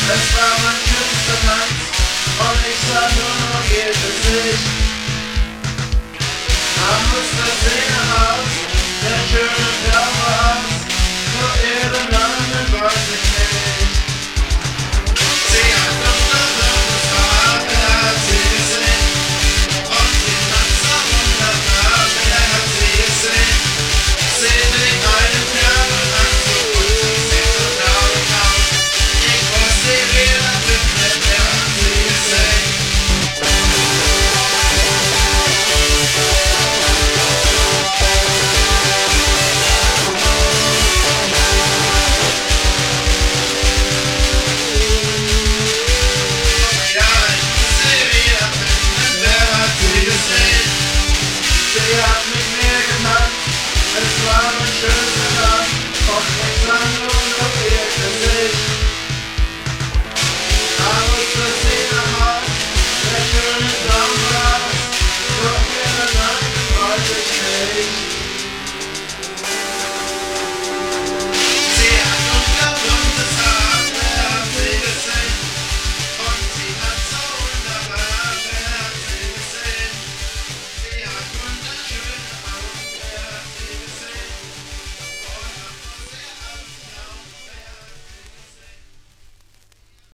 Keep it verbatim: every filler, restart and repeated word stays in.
Es war mein schönster Tanz und ich sah nur noch ihr Gesicht. Man musste sehen aus, der schöne Körper aus, nur ihre Namen wollte ich nicht.